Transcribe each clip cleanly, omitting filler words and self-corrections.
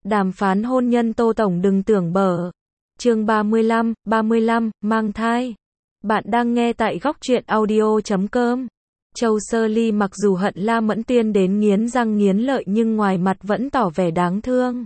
Đàm phán hôn nhân Tô Tổng đừng tưởng bở. Chương 35, mang thai. Bạn đang nghe tại góc truyện audio.com. Châu Sơ Ly mặc dù hận La Mẫn Tuyên đến nghiến răng nghiến lợi nhưng ngoài mặt vẫn tỏ vẻ đáng thương.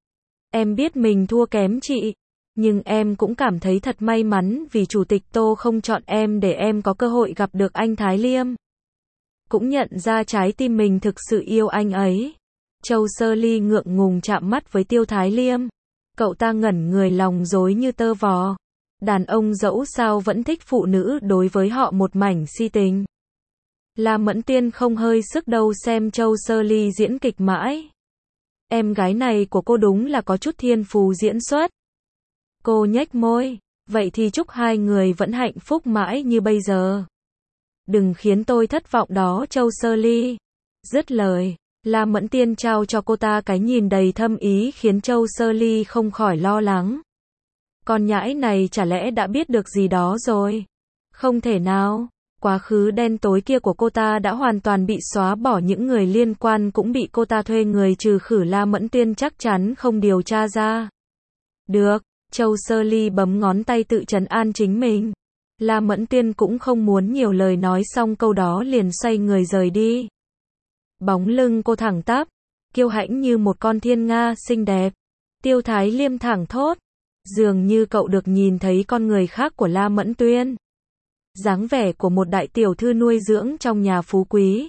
Em biết mình thua kém chị, nhưng em cũng cảm thấy thật may mắn vì Chủ tịch Tô không chọn em để em có cơ hội gặp được anh Thái Liêm. Cũng nhận ra trái tim mình thực sự yêu anh ấy. Châu Sơ Ly ngượng ngùng chạm mắt với Tiêu Thái Liêm. Cậu ta ngẩn người lòng rối như tơ vò. Đàn ông dẫu sao vẫn thích phụ nữ, đối với họ một mảnh si tình. La Mẫn Tuyên không hơi sức đâu xem Châu Sơ Ly diễn kịch mãi. Em gái này của cô đúng là có chút thiên phú diễn xuất. Cô nhếch môi. Vậy thì chúc hai người vẫn hạnh phúc mãi như bây giờ. Đừng khiến tôi thất vọng đó Châu Sơ Ly. Dứt lời, La Mẫn Tuyên trao cho cô ta cái nhìn đầy thâm ý khiến Châu Sơ Ly không khỏi lo lắng. Con nhãi này chả lẽ đã biết được gì đó rồi? Không thể nào. Quá khứ đen tối kia của cô ta đã hoàn toàn bị xóa bỏ, những người liên quan cũng bị cô ta thuê người trừ khử, La Mẫn Tuyên chắc chắn không điều tra ra. Được, Châu Sơ Ly bấm ngón tay tự trấn an chính mình. La Mẫn Tuyên cũng không muốn nhiều lời, nói xong câu đó liền xoay người rời đi. Bóng lưng cô thẳng tắp, kiêu hãnh như một con thiên nga xinh đẹp. Tiêu Thái Liêm thẳng thốt. Dường như cậu được nhìn thấy con người khác của La Mẫn Tuyên. Dáng vẻ của một đại tiểu thư nuôi dưỡng trong nhà phú quý.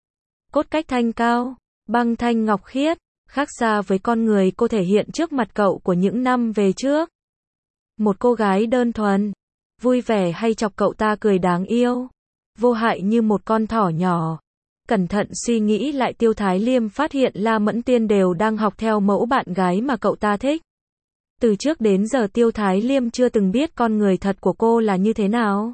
Cốt cách thanh cao, băng thanh ngọc khiết, khác xa với con người cô thể hiện trước mặt cậu của những năm về trước. Một cô gái đơn thuần, vui vẻ hay chọc cậu ta cười đáng yêu, vô hại như một con thỏ nhỏ. Cẩn thận suy nghĩ lại, Tiêu Thái Liêm phát hiện La Mẫn Tuyên đều đang học theo mẫu bạn gái mà cậu ta thích. Từ trước đến giờ Tiêu Thái Liêm chưa từng biết con người thật của cô là như thế nào.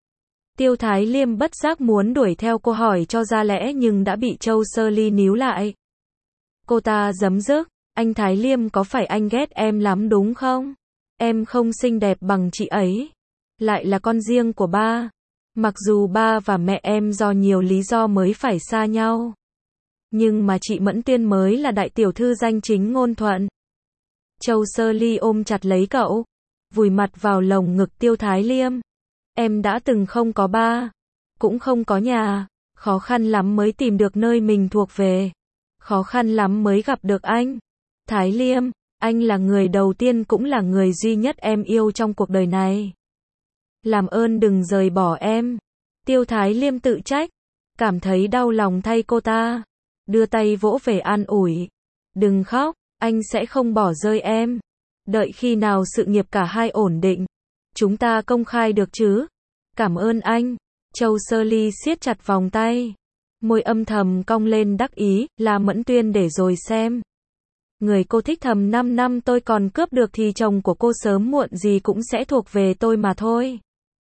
Tiêu Thái Liêm bất giác muốn đuổi theo cô hỏi cho ra lẽ nhưng đã bị Châu Sơ Ly níu lại. Cô ta giấm dứt, anh Thái Liêm có phải anh ghét em lắm đúng không? Em không xinh đẹp bằng chị ấy. Lại là con riêng của ba. Mặc dù ba và mẹ em do nhiều lý do mới phải xa nhau. Nhưng mà chị Mẫn Tuyên mới là đại tiểu thư danh chính ngôn thuận. Châu Sơ Ly ôm chặt lấy cậu, vùi mặt vào lồng ngực Tiêu Thái Liêm. Em đã từng không có ba, cũng không có nhà, khó khăn lắm mới tìm được nơi mình thuộc về. Khó khăn lắm mới gặp được anh. Thái Liêm, anh là người đầu tiên cũng là người duy nhất em yêu trong cuộc đời này. Làm ơn đừng rời bỏ em. Tiêu Thái Liêm tự trách, cảm thấy đau lòng thay cô ta, đưa tay vỗ về an ủi. Đừng khóc, anh sẽ không bỏ rơi em. Đợi khi nào sự nghiệp cả hai ổn định, chúng ta công khai được chứ? Cảm ơn anh. Châu Sơ Ly siết chặt vòng tay, môi âm thầm cong lên đắc ý. La Mẫn Tuyên để rồi xem. Người cô thích thầm 5 năm tôi còn cướp được thì chồng của cô sớm muộn gì cũng sẽ thuộc về tôi mà thôi.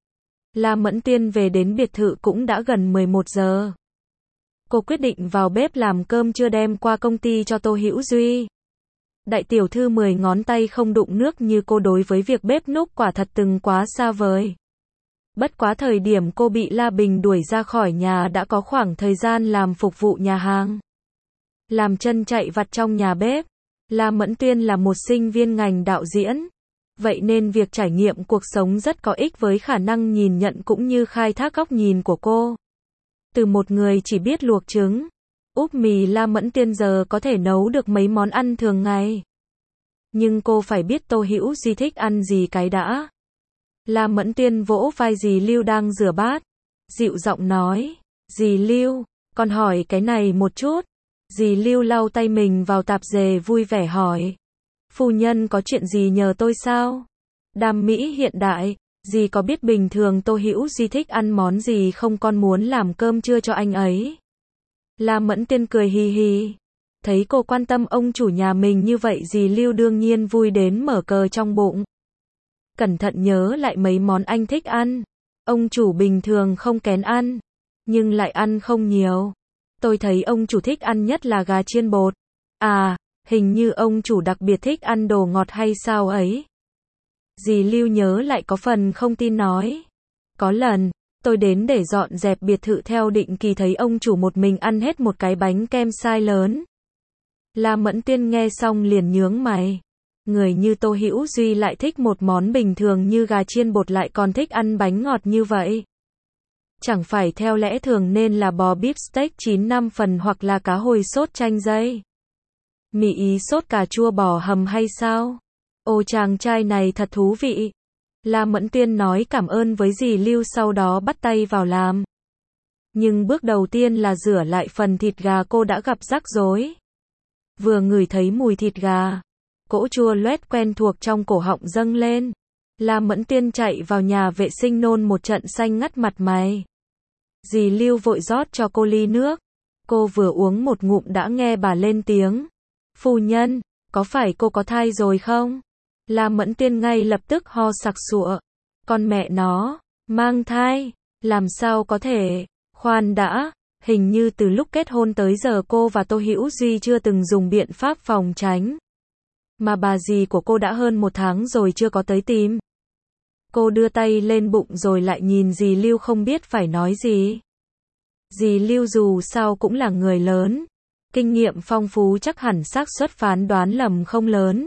La Mẫn Tuyên về đến biệt thự cũng đã gần 11 giờ. Cô quyết định vào bếp làm cơm trưa đem qua công ty cho Tô Hữu Duy. Đại tiểu thư 10 ngón tay không đụng nước như cô đối với việc bếp núc quả thật từng quá xa vời. Bất quá thời điểm cô bị La Bình đuổi ra khỏi nhà đã có khoảng thời gian làm phục vụ nhà hàng, làm chân chạy vặt trong nhà bếp. La Mẫn Tuyên là một sinh viên ngành đạo diễn, vậy nên việc trải nghiệm cuộc sống rất có ích với khả năng nhìn nhận cũng như khai thác góc nhìn của cô. Từ một người chỉ biết luộc trứng, úp mì, La Mẫn Tuyên giờ có thể nấu được mấy món ăn thường ngày. Nhưng cô phải biết Tô Hữu Duy thích ăn gì cái đã. La Mẫn Tuyên vỗ vai dì Lưu đang rửa bát, dịu giọng nói. Dì Lưu, con hỏi cái này một chút. Dì Lưu lau tay mình vào tạp dề vui vẻ hỏi. Phu nhân có chuyện gì nhờ tôi sao? Đam mỹ hiện đại, dì có biết bình thường Tô Hữu Duy thích ăn món gì không, con muốn làm cơm trưa cho anh ấy. La Mẫn Tuyên cười hì hì. Thấy cô quan tâm ông chủ nhà mình như vậy, dì Lưu đương nhiên vui đến mở cờ trong bụng. Cẩn thận nhớ lại mấy món anh thích ăn. Ông chủ bình thường không kén ăn, nhưng lại ăn không nhiều. Tôi thấy ông chủ thích ăn nhất là gà chiên bột. À, hình như ông chủ đặc biệt thích ăn đồ ngọt hay sao ấy. Dì Lưu nhớ lại có phần không tin nói. Có lần, tôi đến để dọn dẹp biệt thự theo định kỳ thấy ông chủ một mình ăn hết một cái bánh kem size lớn. La Mẫn Tuyên nghe xong liền nhướng mày. Người như Tô Hữu Duy lại thích một món bình thường như gà chiên bột lại còn thích ăn bánh ngọt như vậy. Chẳng phải theo lẽ thường nên là bò bíp steak 9-5 phần hoặc là cá hồi sốt chanh dây. Mì ý sốt cà chua bò hầm hay sao? Ô chàng trai này thật thú vị. La Mẫn Tuyên nói cảm ơn với dì Lưu sau đó bắt tay vào làm. Nhưng bước đầu tiên là rửa lại phần thịt gà cô đã gặp rắc rối. Vừa ngửi thấy mùi thịt gà, cỗ chua loét quen thuộc trong cổ họng dâng lên. La Mẫn Tuyên chạy vào nhà vệ sinh nôn một trận xanh ngắt mặt mày. Dì Lưu vội rót cho cô ly nước. Cô vừa uống một ngụm đã nghe bà lên tiếng. Phu nhân, có phải cô có thai rồi không? La Mẫn Tuyên ngay lập tức ho sặc sụa. Con mẹ nó, mang thai, làm sao có thể? Khoan đã, hình như từ lúc kết hôn tới giờ cô và Tô Hữu Duy chưa từng dùng biện pháp phòng tránh. Mà bà dì của cô đã hơn 1 tháng rồi chưa có tới tìm. Cô đưa tay lên bụng rồi lại nhìn dì Lưu không biết phải nói gì. Dì Lưu dù sao cũng là người lớn. Kinh nghiệm phong phú chắc hẳn xác suất phán đoán lầm không lớn.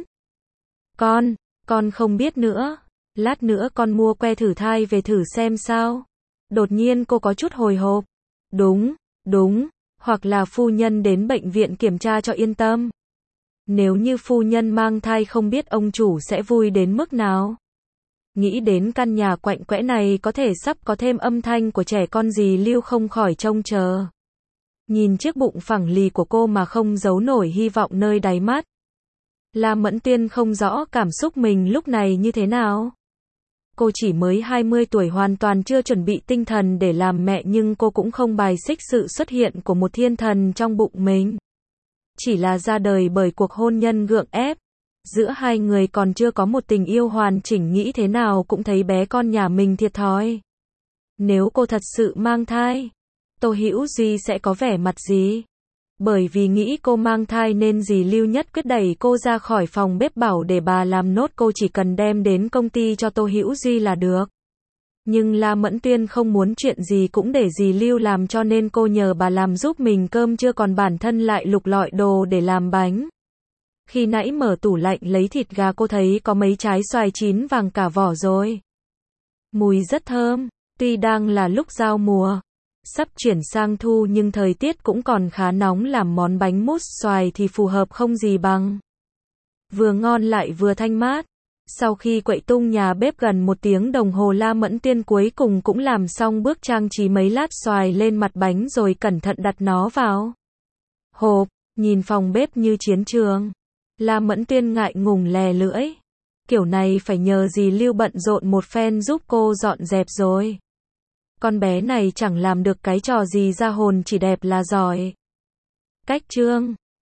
Con không biết nữa. Lát nữa con mua que thử thai về thử xem sao. Đột nhiên cô có chút hồi hộp. Đúng, hoặc là phu nhân đến bệnh viện kiểm tra cho yên tâm. Nếu như phu nhân mang thai không biết ông chủ sẽ vui đến mức nào. Nghĩ đến căn nhà quạnh quẽ này có thể sắp có thêm âm thanh của trẻ con, dì Lưu không khỏi trông chờ. Nhìn chiếc bụng phẳng lì của cô mà không giấu nổi hy vọng nơi đáy mắt. La Mẫn Tuyên không rõ cảm xúc mình lúc này như thế nào. Cô chỉ mới 20 tuổi hoàn toàn chưa chuẩn bị tinh thần để làm mẹ nhưng cô cũng không bài xích sự xuất hiện của một thiên thần trong bụng mình. Chỉ là ra đời bởi cuộc hôn nhân gượng ép. Giữa hai người còn chưa có một tình yêu hoàn chỉnh, nghĩ thế nào cũng thấy bé con nhà mình thiệt thòi. Nếu cô thật sự mang thai, Tô Hữu Duy sẽ có vẻ mặt gì? Bởi vì nghĩ cô mang thai nên dì Lưu nhất quyết đẩy cô ra khỏi phòng bếp bảo để bà làm nốt, cô chỉ cần đem đến công ty cho Tô Hữu Duy là được. Nhưng La Mẫn Tuyên không muốn chuyện gì cũng để dì Lưu làm cho nên cô nhờ bà làm giúp mình cơm trưa, còn bản thân lại lục lọi đồ để làm bánh. Khi nãy mở tủ lạnh lấy thịt gà cô thấy có mấy trái xoài chín vàng cả vỏ rồi. Mùi rất thơm, tuy đang là lúc giao mùa, sắp chuyển sang thu nhưng thời tiết cũng còn khá nóng, làm món bánh mousse xoài thì phù hợp không gì bằng. Vừa ngon lại vừa thanh mát. Sau khi quậy tung nhà bếp gần 1 tiếng đồng hồ, La Mẫn Tuyên cuối cùng cũng làm xong bước trang trí mấy lát xoài lên mặt bánh rồi cẩn thận đặt nó vào hộp. Nhìn phòng bếp như chiến trường, La Mẫn Tuyên ngại ngùng lè lưỡi. Kiểu này phải nhờ dì Lưu bận rộn một phen giúp cô dọn dẹp rồi. Con bé này chẳng làm được cái trò gì ra hồn chỉ đẹp là giỏi. Cách chương